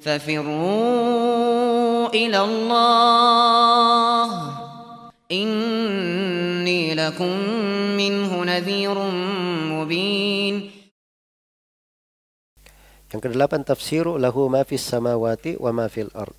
ففروا إلى الله إني لكم منه نذير مبين. Yang kedelapan, tafsiru lahu ma fis samawati wa ma fil ard.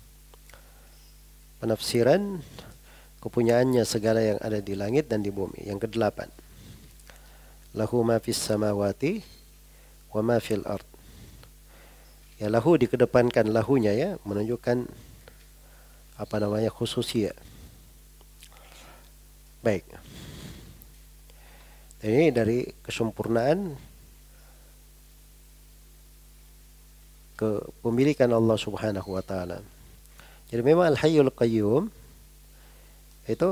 Penafsiran kepunyaannya segala yang ada di langit dan di bumi. Yang kedelapan, lahu ma fis samawati wa ma fil ard. Ya, lahu dikedepankan lahunya, ya, menunjukkan khususiyah. Baik. Ini dari kesempurnaan kepemilikan Allah Subhanahu wa taala. Jadi memang Al-Hayyul Qayyum itu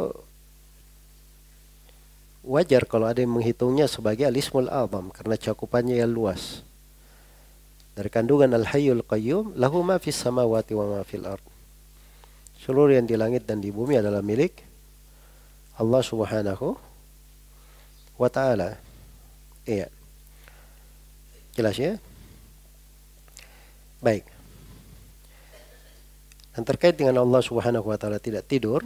wajar kalau ada yang menghitungnya sebagai Al-Ismul A'zam karena cakupannya yang luas. Dari kandungan Al-Hayyul Qayyum, lahu ma fis samawati wa ma fil ard. Seluruh yang di langit dan di bumi adalah milik Allah Subhanahu wa taala. Iya. Jelas, ya? Baik. Dan terkait dengan Allah Subhanahu wa taala tidak tidur,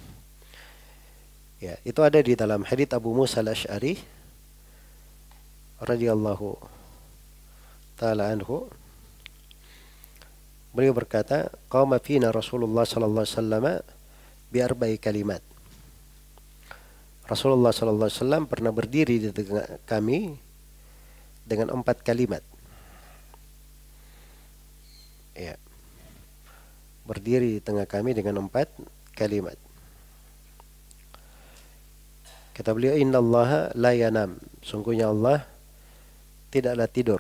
ya, itu ada di dalam hadits Abu Musa Al-Asy'ari radhiyallahu ta'ala anhu. Beliau berkata, qama fina Rasulullah sallallahu alaihi wasallam bi arba'i kalimat. Rasulullah sallallahu alaihi wasallam pernah berdiri di tengah kami dengan 4 kalimat. Ya. Berdiri di tengah kami dengan 4 kalimat. Kata beliau, innallaha la yanam. Sungguhnya Allah tidaklah tidur.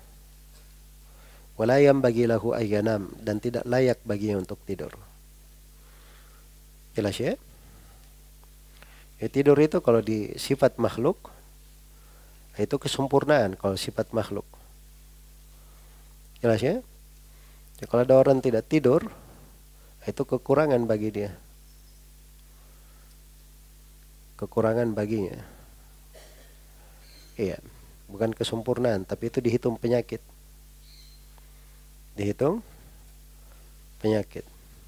Wala yanbaghi lahu ayyanam, dan tidak layak baginya untuk tidur. Jelas, ya? Ya, tidur itu kalau di sifat makhluk itu kesempurnaan kalau sifat makhluk. Jelas, ya? Ya, kalau ada orang tidak tidur itu kekurangan bagi dia. Kekurangan baginya. Iya, bukan kesempurnaan, tapi itu dihitung penyakit. Dihitung penyakit.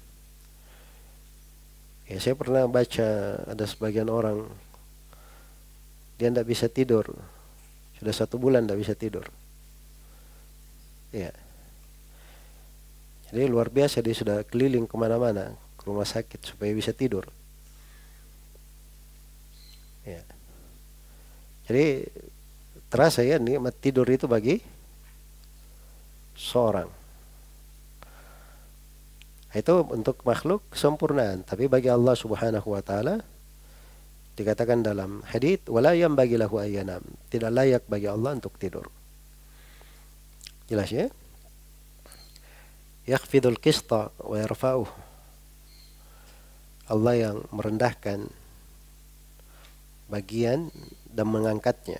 Ya, saya pernah baca ada sebagian orang dia tidak bisa tidur, sudah 1 bulan tidak bisa tidur. Ya, jadi luar biasa, dia sudah keliling kemana-mana ke rumah sakit supaya bisa tidur. Ya, jadi terasa, ya, nikmat tidur itu bagi seorang. Itu untuk makhluk kesempurnaan, tapi bagi Allah Subhanahu wa taala dikatakan dalam hadits, wala yanbaghi lahu ayyanam, tidak layak bagi Allah untuk tidur. Jelas, ya? Yakhfidul qista wa yarfa'uh. Allah yang merendahkan bagian dan mengangkatnya.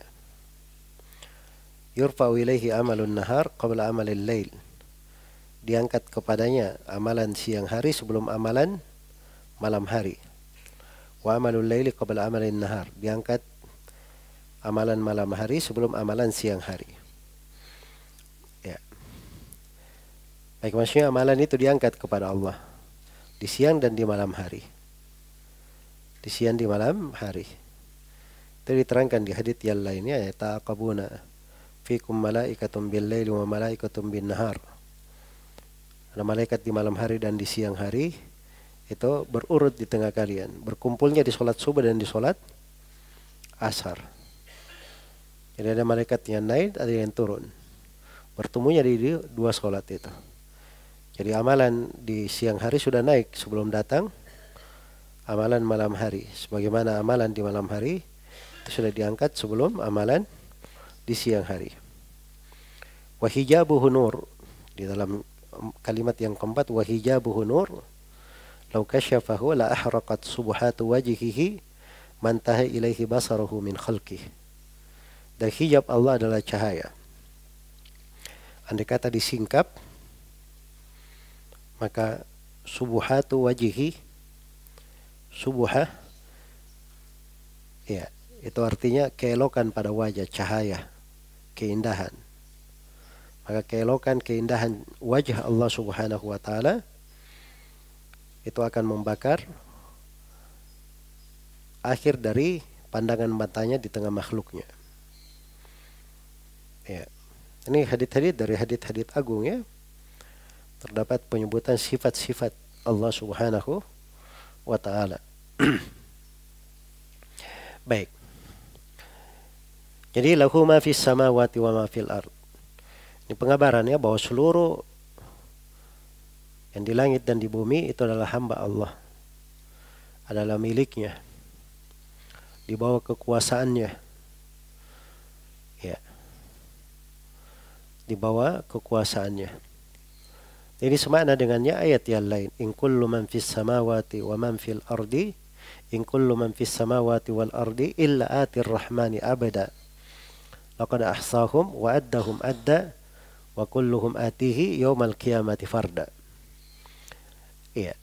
Yurfa'u ilaihi amalun nahar qabla amalil lail. Diangkat kepadanya amalan siang hari sebelum amalan malam hari. Wa amalul laili qabla amalin nahar. Diangkat amalan malam hari sebelum amalan siang hari. Ya. Baik, maksudnya amalan itu diangkat kepada Allah di siang dan di malam hari. Di siang di malam hari. Itu diterangkan di hadits yang lainnya, ya, ta'aqabuna fikum malaikatun bil laili wa malaikatun bin nahar. Ada malaikat di malam hari dan di siang hari, itu berurut di tengah kalian. Berkumpulnya di sholat subuh dan di sholat asar. Jadi ada malaikat yang naik, ada yang turun. Bertemunya di 2 sholat itu. Jadi amalan di siang hari sudah naik sebelum datang amalan malam hari. Sebagaimana amalan di malam hari itu sudah diangkat sebelum amalan di siang hari. Wa hijabuhu nur. Di dalam kalimat yang keempat, wa hijabuhu nur law kasyafahu la ahraqat subuhatu wajhihi man taha ilaihi basaruhu min khalqihi. Dan hijab Allah adalah cahaya. Andai kata disingkap, maka subuhatu wajhihi, subuhah, ya, itu artinya keelokan pada wajah, cahaya, keindahan. Maka keelokan, keindahan wajah Allah Subhanahu wa taala itu akan membakar akhir dari pandangan matanya di tengah makhluknya. Ya. Ini hadits-hadits dari hadits-hadits agung ya. Terdapat penyebutan sifat-sifat Allah Subhanahu wa taala. Baik. Jadi lahu ma fis samawati wa ma fil ard. Ini pengabarannya bahwa seluruh yang di langit dan di bumi itu adalah hamba Allah. Adalah miliknya. Di bawah kekuasaannya. Ya. Di bawah kekuasaannya. Ini semakna dengannya ayat yang lain. In kullu man fis samawati wa man fil ardi. In kullu man fis samawati wal ardi illa atir rahmani abada. Laqad ahsahum wa addahum adda. Wa kulluhum atihi yaumal qiyamati farda. Iya.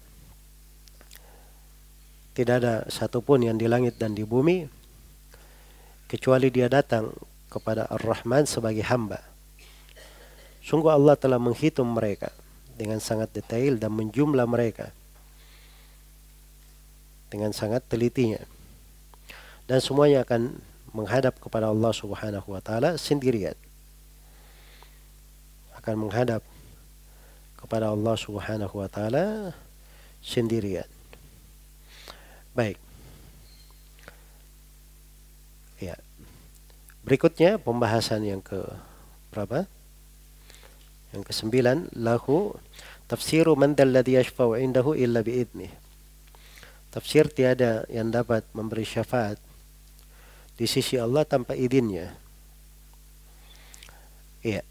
Tidak ada satupun yang di langit dan di bumi kecuali dia datang kepada Ar-Rahman sebagai hamba. Sungguh Allah telah menghitung mereka dengan sangat detail dan menjumlah mereka dengan sangat telitinya. Dan semuanya akan menghadap kepada Allah Subhanahu wa taala sendirian. Akan menghadap kepada Allah Subhanahu wa taala sendirian. Baik. Ya. Berikutnya pembahasan yang ke berapa? Yang ke-9, lahu tafsiru man dalladhi yashfa'u indahu illa bi'idnih. Tafsir tiada yang dapat memberi syafaat di sisi Allah tanpa izinnya. Iya.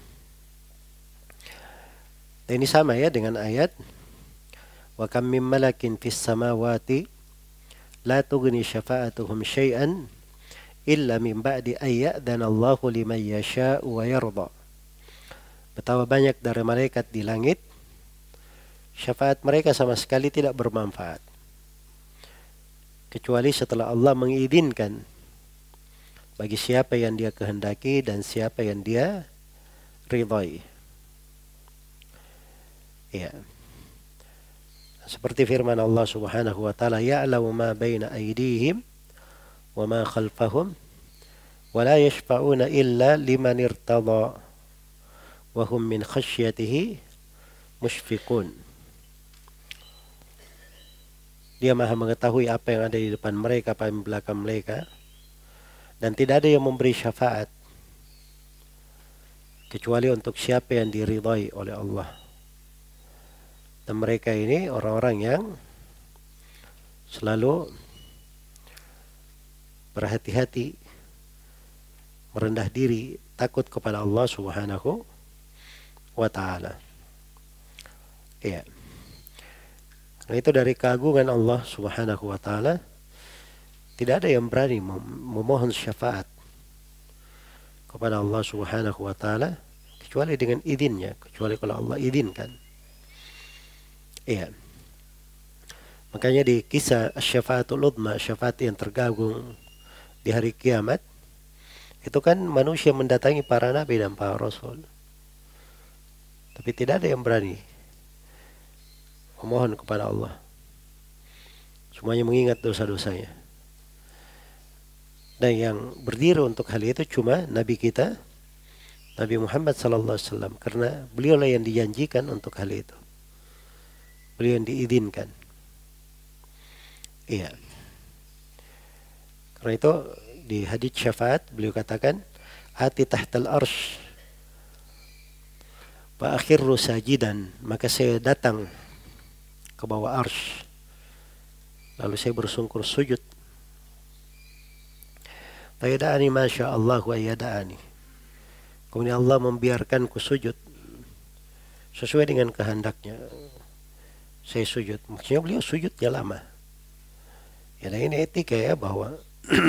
Dan ini sama ya dengan ayat wa kam min malakin fis samawati la tughni syafa'atuhum syai'an illa min ba'di ay ya'dana Allahu liman yasha'u wa yarda. Betapa banyak dari malaikat di langit, syafaat mereka sama sekali tidak bermanfaat kecuali setelah Allah mengizinkan bagi siapa yang dia kehendaki dan siapa yang dia ridhai. Ya. Seperti firman Allah Subhanahu wa taala, ya'lamu ma baina aydihim wa ma khalfahum wa la yashfa'una illa liman irtada wa hum min khasyatihi mushfiqun. Dia Maha mengetahui apa yang ada di depan mereka, apa yang di belakang mereka, dan tidak ada yang memberi syafaat kecuali untuk siapa yang diridhai oleh Allah. Dan mereka ini orang-orang yang selalu berhati-hati, merendah diri, takut kepada Allah Subhanahu wa ta'ala. Iya. Nah, itu dari keagungan Allah Subhanahu wa ta'ala. Tidak ada yang berani memohon syafaat kepada Allah Subhanahu wa ta'ala kecuali dengan izinnya, kecuali kalau Allah izinkan. Iya. Makanya di kisah syafaatul udma, syafaat yang tergagung di hari kiamat, itu kan manusia mendatangi para nabi dan para rasul. Tapi tidak ada yang berani memohon kepada Allah. Semuanya mengingat dosa-dosanya. Dan yang berdiri untuk hal itu cuma Nabi kita, Nabi Muhammad SAW. Karena beliau lah yang dijanjikan untuk hal itu. Beliau yang diizinkan. Iya. Karena itu di hadits syafaat beliau katakan, ati tahtal arsh fa akhirru sajidan, maka saya datang ke bawah arsh lalu saya bersungkur sujud. Fa yada'ani ma syaa Allah wa yada'ani. Kemudian Allah membiarkanku sujud sesuai dengan kehendaknya. Saya sujud. Maksudnya beliau sujudnya lama. Ya, dan ini etika ya, bahwa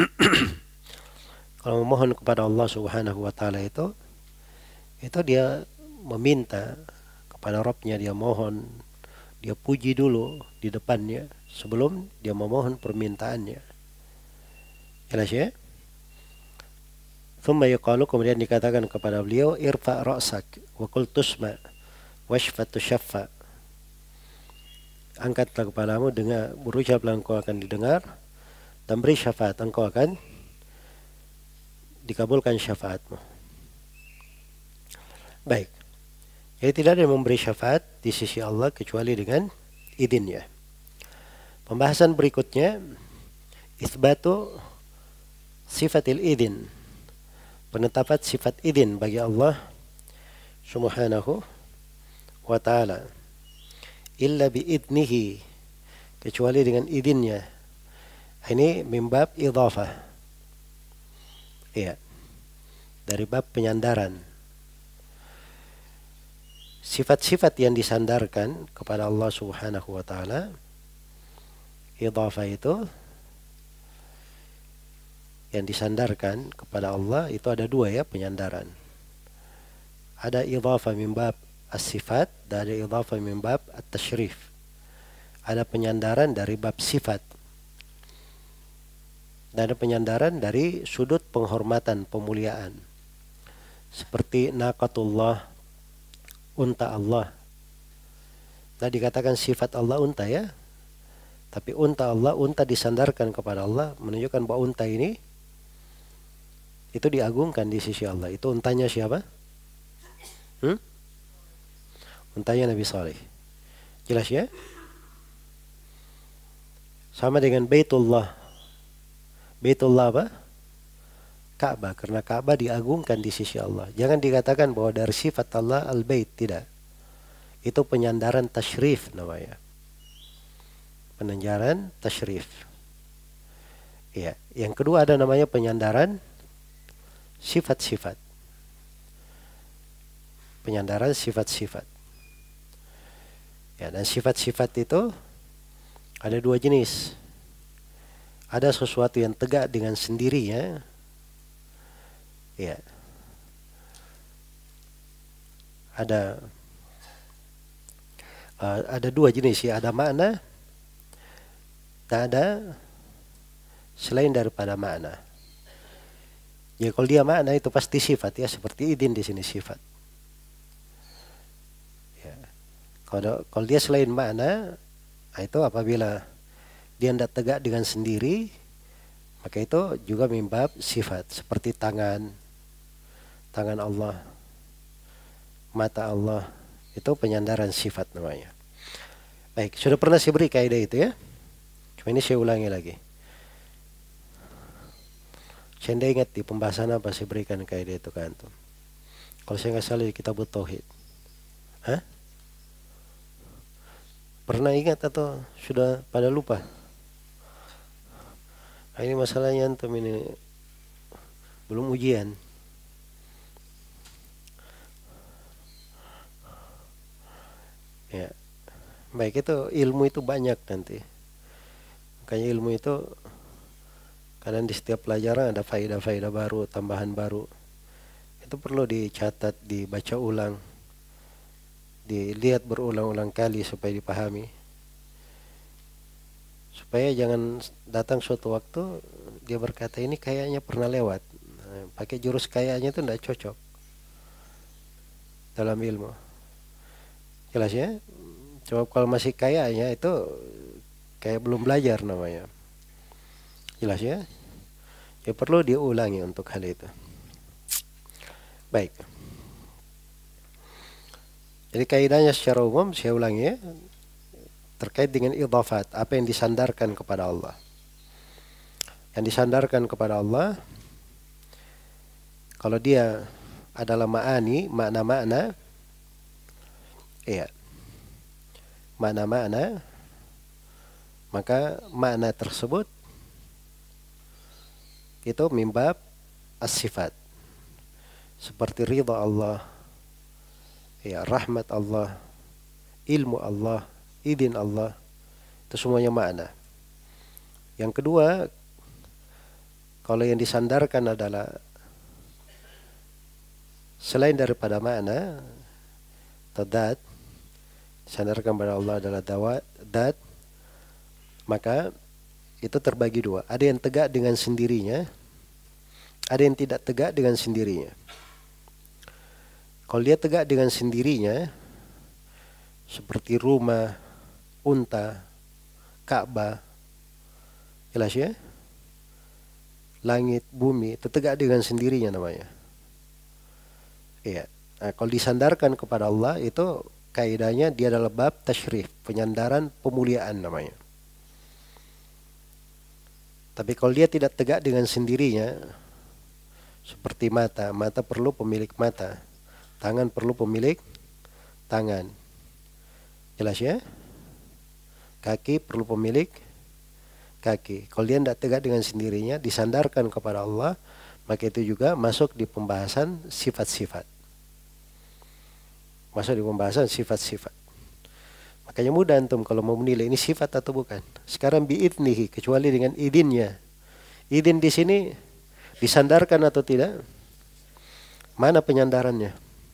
kalau memohon kepada Allah Subhanahu wa ta'ala itu dia meminta kepada Rabbnya, dia mohon, dia puji dulu di depannya sebelum dia memohon permintaannya. Jelas ya? Thumma yuqalu, kemudian dikatakan kepada beliau, irfa ra'sak wa qul tusma washfa tushaffa. Angkatlah kepalamu, dengar, berucaplah engkau akan didengar, dan beri syafaat, engkau akan dikabulkan syafaatmu. Baik. Jadi tidak ada yang memberi syafaat di sisi Allah kecuali dengan idinnya. Pembahasan berikutnya, itsbatu sifatil idin. Penetapan sifat idin bagi Allah Subhanahu wa ta'ala. Illa biidnihi, kecuali dengan idinnya. Ini mimbab idhafah. Iya. Dari bab penyandaran. Sifat-sifat yang disandarkan kepada Allah Subhanahu wa ta'ala, idhafah itu yang disandarkan kepada Allah itu ada dua ya, penyandaran. Ada idhafah min bab as-sifat dan ada idhafah min bab at-tashrif. Ada penyandaran dari bab sifat dan ada penyandaran dari sudut penghormatan, pemuliaan. Seperti naqatullah, unta Allah. Nah, dikatakan sifat Allah unta ya. Tapi unta Allah, unta disandarkan kepada Allah, menunjukkan bahwa unta ini itu diagungkan di sisi Allah. Itu untanya siapa? Untanya Nabi Saleh. Jelas ya? Sama dengan Baitullah. Baitullah apa? Ka'bah. Karena Ka'bah diagungkan di sisi Allah. Jangan dikatakan bahwa dari sifat Allah al-bait. Tidak. Itu penyandaran tasyrif namanya. Penyandaran tasyrif. Ya. Yang kedua ada namanya penyandaran sifat-sifat. Penyandaran sifat-sifat. Ya, dan sifat-sifat itu ada dua jenis. Ada sesuatu yang tegak dengan sendirinya. Ya. Ada dua jenis ya, ada makna dan ada selain daripada makna. Ya, kalau dia makna itu pasti sifat ya, seperti idin di sini sifat. Ya. Kalau dia selain makna, itu apabila dia tidak tegak dengan sendiri, maka itu juga mimbab sifat. Seperti tangan Allah, mata Allah, itu penyandaran sifat namanya. Baik, sudah pernah saya beri kaidah itu ya. Cuma ini saya ulangi lagi. Saya tidak ingat di pembahasan apa saya berikan kaidah itu ke antum. Kalau saya nggak salah di kitab Tauhid. Hah? Pernah ingat atau sudah pada lupa? Nah, ini masalahnya antum ini belum ujian. Ya. Baik, itu ilmu itu banyak nanti. Makanya ilmu itu kadang di setiap pelajaran ada faedah-faedah baru, tambahan baru. Itu perlu dicatat, dibaca ulang, dilihat berulang-ulang kali supaya dipahami. Supaya jangan datang suatu waktu dia berkata ini kayaknya pernah lewat. Nah, pakai jurus kayaknya itu tidak cocok dalam ilmu. Jelas ya? Coba kalau masih kayaknya itu kayak belum belajar namanya. Jelas ya? Ya perlu diulangi untuk hal itu. Baik. Jadi kaidahnya secara umum saya ulangi ya, terkait dengan idhafat, apa yang disandarkan kepada Allah. Yang disandarkan kepada Allah, kalau dia adalah ma'ani, makna-makna, iya, makna-makna, maka makna tersebut itu mimbab as-sifat. Seperti ridha Allah, ya, rahmat Allah, ilmu Allah, idin Allah, itu semuanya makna. Yang kedua, kalau yang disandarkan adalah selain daripada makna, tadat, disandarkan pada Allah adalah dat, maka itu terbagi dua. Ada yang tegak dengan sendirinya, ada yang tidak tegak dengan sendirinya. Kalau dia tegak dengan sendirinya, seperti rumah, unta, Ka'bah, jelas ya? Langit, bumi, itu tegak dengan sendirinya namanya. Iya. Nah, kalau disandarkan kepada Allah, itu kaidahnya dia adalah bab tasyrif, penyandaran, pemuliaan namanya. Tapi kalau dia tidak tegak dengan sendirinya, seperti mata, mata perlu pemilik mata, tangan perlu pemilik tangan. Jelas ya? Kaki perlu pemilik kaki. Kalau dia tidak tegak dengan sendirinya, disandarkan kepada Allah, maka itu juga masuk di pembahasan sifat-sifat. Masuk di pembahasan sifat-sifat. Makanya mudah antum kalau mau menilai ini sifat atau bukan. Sekarang biidnihi, kecuali dengan idinnya. Idin di sini disandarkan atau tidak? Mana penyandarannya?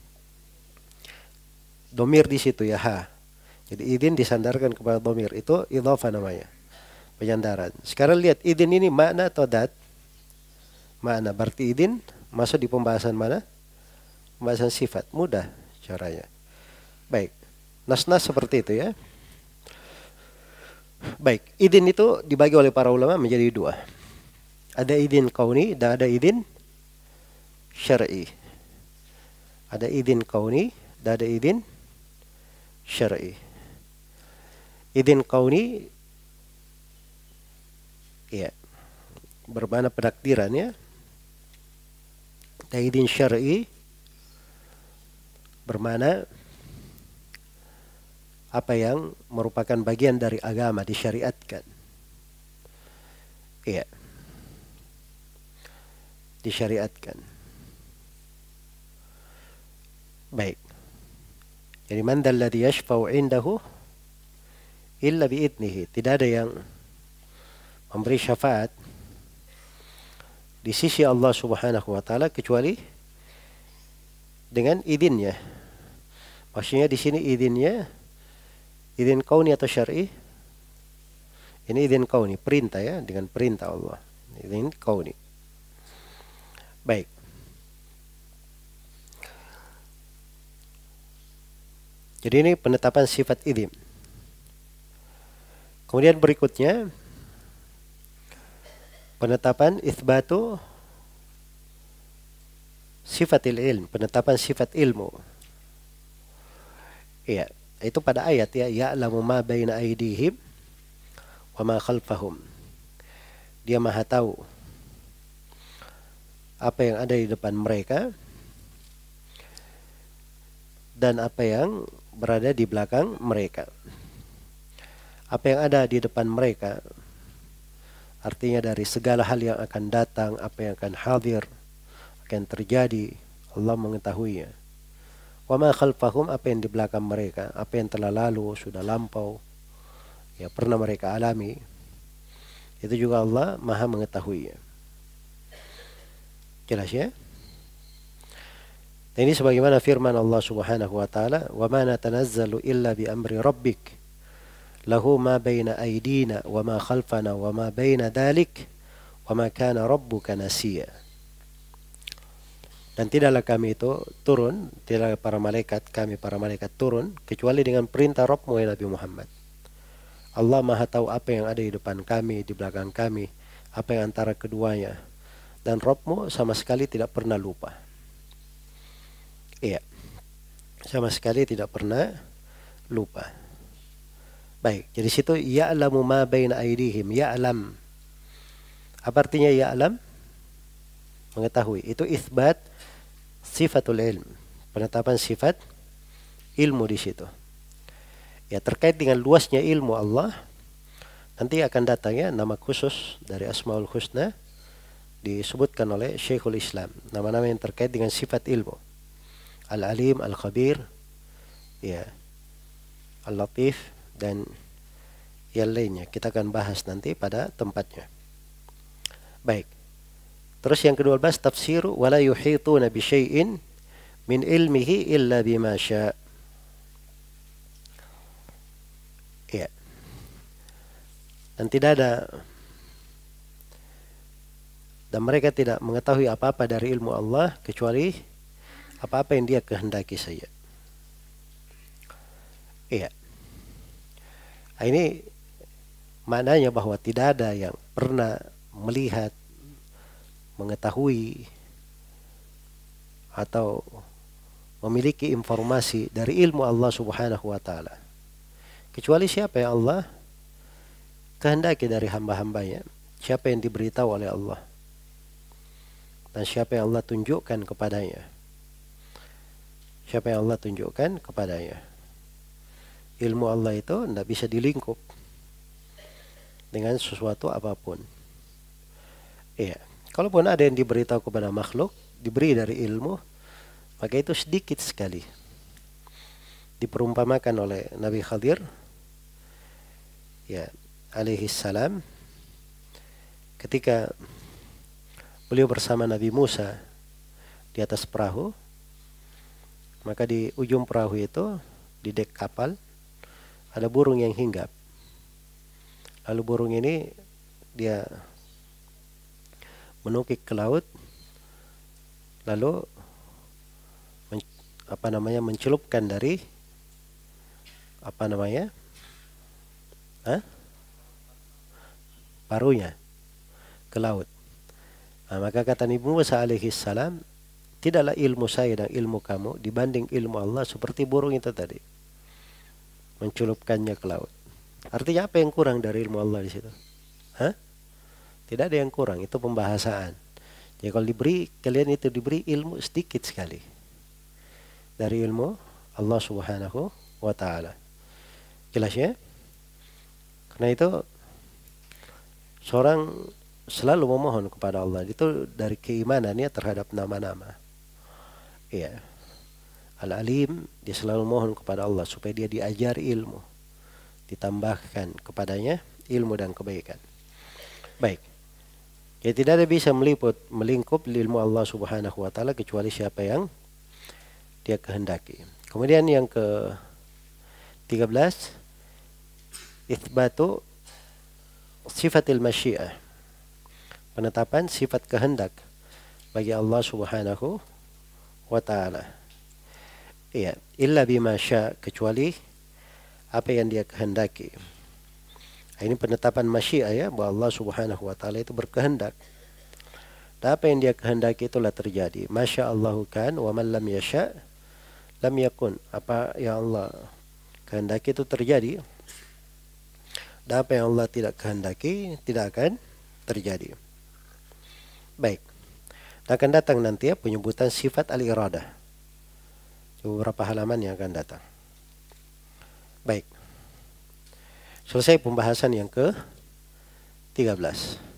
Domir di situ ya, ha. Jadi idin disandarkan kepada domir, itu idhofah namanya, penyandaran. Sekarang lihat idin ini makna atau dat? Makna, berarti idin masuk di pembahasan mana? Pembahasan sifat, mudah caranya. Baik, nas-nas seperti itu ya. Baik, idin itu dibagi oleh para ulama menjadi dua. Ada idin kauni dan ada idin syar'i. Ada idin kauni dan ada idin syar'i. Idin kauni ya bermakna penakdiran ya. Dan idin syar'i bermakna apa yang merupakan bagian dari agama, disyariatkan. Iya. Disyariatkan. Baik. Jadi man dalladhi yashfa'u 'indahu illa bi'idnihi. Tidak ada yang memberi syafaat di sisi Allah Subhanahu wa taala kecuali dengan idinnya. Maksudnya di sini idinnya idin kauni atau syar'i? Ini idin kauni, perintah ya, dengan perintah Allah. Idin kauni. Baik. Jadi ini penetapan sifat idin. Kemudian berikutnya penetapan itsbatu sifatil ilm, penetapan sifat ilmu. Iya, itu pada ayat ya, ya'lamu ma baina aydihim wa ma khalfahum. Dia Maha tahu apa yang ada di depan mereka dan apa yang berada di belakang mereka. Apa yang ada di depan mereka artinya dari segala hal yang akan datang, apa yang akan hadir, akan terjadi, Allah mengetahuinya. Wa ma khalfahum, apa yang di belakang mereka, apa yang telah lalu, sudah lampau, ya pernah mereka alami, itu juga Allah Maha mengetahuinya. Jelas ya? Dan ini sebagaimana firman Allah Subhanahu wa taala, "Wa ma natanazzalu illa bi amri rabbik, lahu ma baina aydina wa ma khalfana wa ma baina dhalik, wa ma kana rabbuka nasiya." Dan tidaklah kami itu turun, tidaklah para malaikat turun kecuali dengan perintah Rabbmu ya Nabi Muhammad. Allah Maha tahu apa yang ada di depan kami, di belakang kami, apa yang antara keduanya. Dan Rabbmu sama sekali tidak pernah lupa. Iya. Sama sekali tidak pernah lupa. Baik, jadi situ ya'lamu ma baina aydihim, ya'lam. Apa artinya ya'lam? Mengetahui. Itu itsbat sifatul ilm, penetapan sifat ilmu di situ. Ya, terkait dengan luasnya ilmu Allah, nanti akan datang ya nama khusus dari Asmaul Husna disebutkan oleh Syekhul Islam, nama-nama yang terkait dengan sifat ilmu. Al-Alim, Al-Khabir, ya, Al-Latif, dan yang lainnya. Kita akan bahas nanti pada tempatnya. Baik. Terus yang ke-12, tafsiru wala yuhituna bi syai'in min ilmihi illa bima syaa. Ya. Dan tidak ada Dan mereka tidak mengetahui apa-apa dari ilmu Allah kecuali apa-apa yang dia kehendaki saja. Iya. Ini maknanya bahwa tidak ada yang pernah melihat, mengetahui, atau memiliki informasi dari ilmu Allah Subhanahu wa Ta'ala, kecuali siapa yang Allah kehendaki dari hamba-hambanya, siapa yang diberitahu oleh Allah, dan siapa yang Allah tunjukkan kepadanya. Siapa yang Allah tunjukkan kepadanya. Ilmu Allah itu tidak bisa dilingkup dengan sesuatu apapun. Iya. Kalaupun ada yang diberitahu kepada makhluk, diberi dari ilmu, maka itu sedikit sekali. Diperumpamakan oleh Nabi Khadir, ya, alaihi salam, ketika beliau bersama Nabi Musa di atas perahu, maka di ujung perahu itu, di dek kapal, ada burung yang hinggap. Lalu burung ini dia menukik ke laut, lalu mencelupkan dari paruhnya ke laut. Nah, maka kata Nabi Musa alaihi salam, tidaklah ilmu saya dan ilmu kamu dibanding ilmu Allah seperti burung itu tadi, mencelupkannya ke laut. Artinya apa yang kurang dari ilmu Allah di situ? Tidak ada yang kurang, itu pembahasaan. Jadi kalau kalian itu diberi ilmu sedikit sekali dari ilmu Allah Subhanahu wa Ta'ala. Jelas ya? Karena itu seorang selalu memohon kepada Allah, itu dari keimanannya terhadap nama-nama. Iya. Al-Alim, dia selalu mohon kepada Allah supaya dia diajar ilmu, ditambahkan kepadanya ilmu dan kebaikan. Baik. Ya, tidak ada bisa melingkup ilmu Allah Subhanahu wa Ta'ala kecuali siapa yang dia kehendaki. Kemudian yang ke-13, itsbatu sifatil masyiah, penetapan sifat kehendak bagi Allah Subhanahu wa Ta'ala. Iya, illa bima syaa, kecuali apa yang dia kehendaki. Ini penetapan masyiah, ya, bahwa Allah Subhanahu wa Ta'ala itu berkehendak. Dan apa yang dia kehendaki itulah terjadi. Masya Allahu kan, wa man lam yasha lam yakun. Apa yang Allah kehendaki itu terjadi. Dan apa yang Allah tidak kehendaki tidak akan terjadi. Baik. Akan datang nanti ya penyebutan sifat al-iradah. Beberapa halaman yang akan datang. Baik. Selesai pembahasan yang ke-13.